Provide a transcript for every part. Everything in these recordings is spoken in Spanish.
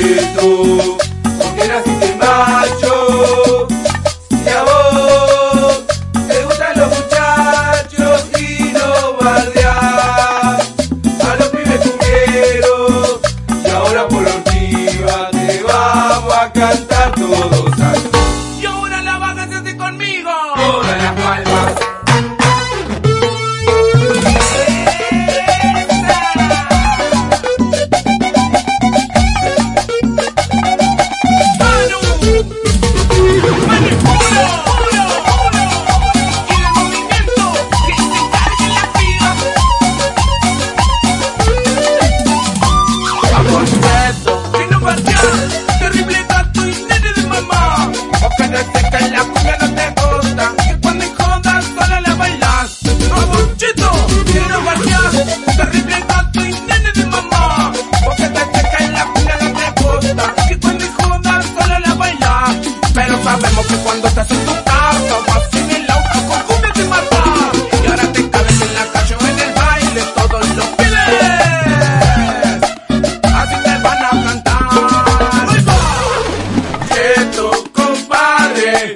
cheto, porque naciste macho. Y a vos te gustan los muchachos y no bardeás a los pibes cumbieros. Y ahora por Ortiva te vamos a cantar todos así. Y ahora la vaga se hace conmigo. Todas las palmas. Terrible gato y nene de mamá, porque desde que la cumbia no te gusta, que cuando jodas solo la bailas. Abuchito, quiero bailar. Terrible gato y nene de mamá, porque desde que la cumbia no te gusta, que cuando jodas solo la bailas. Pero sabemos que cuando estás en tu casa vas en el auto con cumbia te mata. Y ahora te cabes en la calle o en el baile, todos los pides, así te van a cantar. Compadre,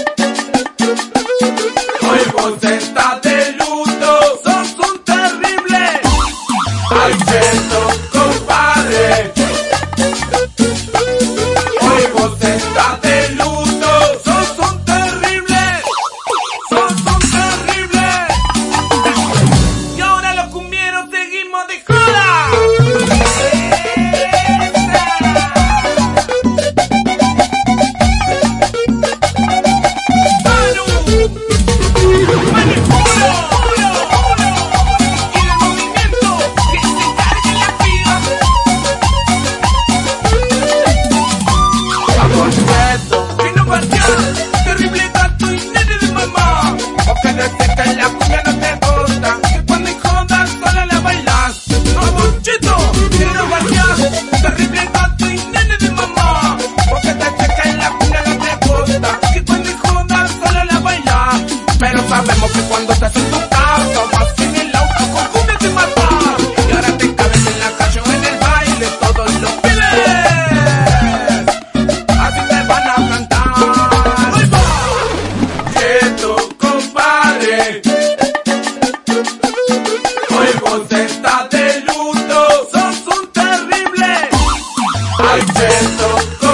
hoy vos estás de luto, ¡Sos un terrible! ay cheto, compadre, hoy vos estás de luto, ¡Sos un terrible! ¡Sos un terrible! Y ahora los cumbieros seguimos de joda. Terrible gato y nene de mamá, porque desde que la cumbia no te gusta, que cuando jodas solo la bailas. Abuchito, quiero bailar. Terrible gato y nene de mamá, porque desde que la cumbia no te gusta, que cuando jodas solo la bailas. Pero sabemos que cuando estás en tu casa vas en el auto con cumbia te mata. Y ahora te cabes en la calle o en el baile, todos los pibes, así te van a cantar. compadre, hoy vos estás de luto, ¡Sos un terrible! ay cheto,